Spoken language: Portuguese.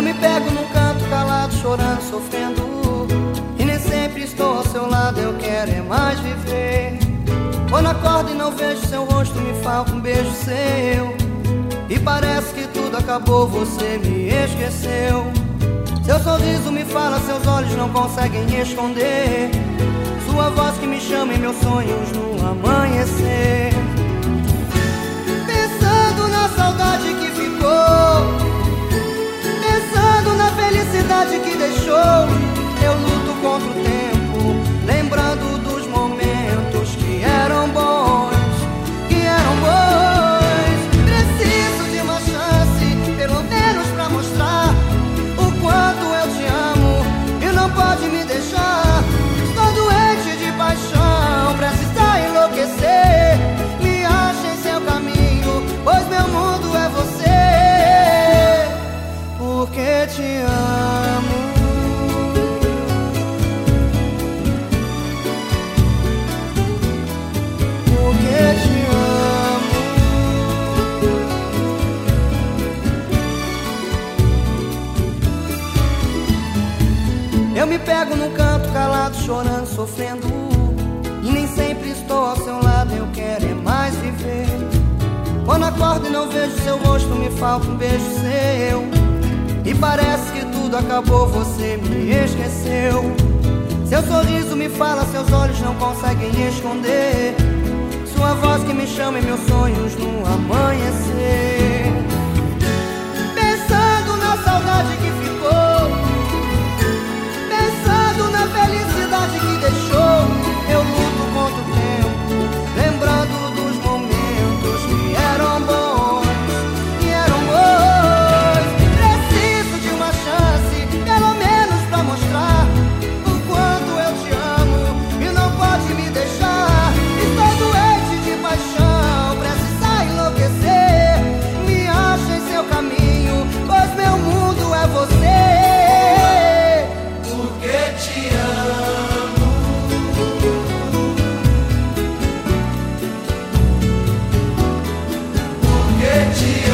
Eu me pego num canto calado, chorando, sofrendo, e nem sempre estou ao seu lado. Eu quero é mais viver. Quando acordo e não vejo seu rosto, me falta um beijo seu, e parece que tudo acabou, você me esqueceu. Seu sorriso me fala, seus olhos não conseguem esconder, sua voz que me chama em meus sonhos no amanhecer. Pensando na saudade que ficou, pensando na felicidade que deixou, eu luto contra o tempo, lembrando dos momentos que eram bons, que eram bons. Preciso de uma chance, pelo menos pra mostrar o quanto eu te amo, e não pode me deixar. Estou doente de paixão, prestes a enlouquecer. Me acha em seu caminho, pois meu mundo é você, porque te amo. Porque te amo. Eu me pego num canto calado, chorando, sofrendo, e nem sempre estou ao seu lado. Eu quero é mais viver. Quando acordo e não vejo seu rosto, me falta um beijo seu, e parece que tudo acabou, você me esqueceu. Seu sorriso me fala, seus olhos não conseguem esconder, sua voz que me chama em meus sonhos no amanhecer. Pensando na saudade que ficou, pensando na felicidade que deixou, eu luto contra o tempo, lembrando dos momentos que eram bons, que eram bons. Preciso de uma chance, pelo menos pra mostrar o quanto eu te amo, e não pode me deixar. Estou doente de paixão, prestes a enlouquecer. Me acha em seu caminho, pois meu mundo é você, porque te amo. Porque te amo.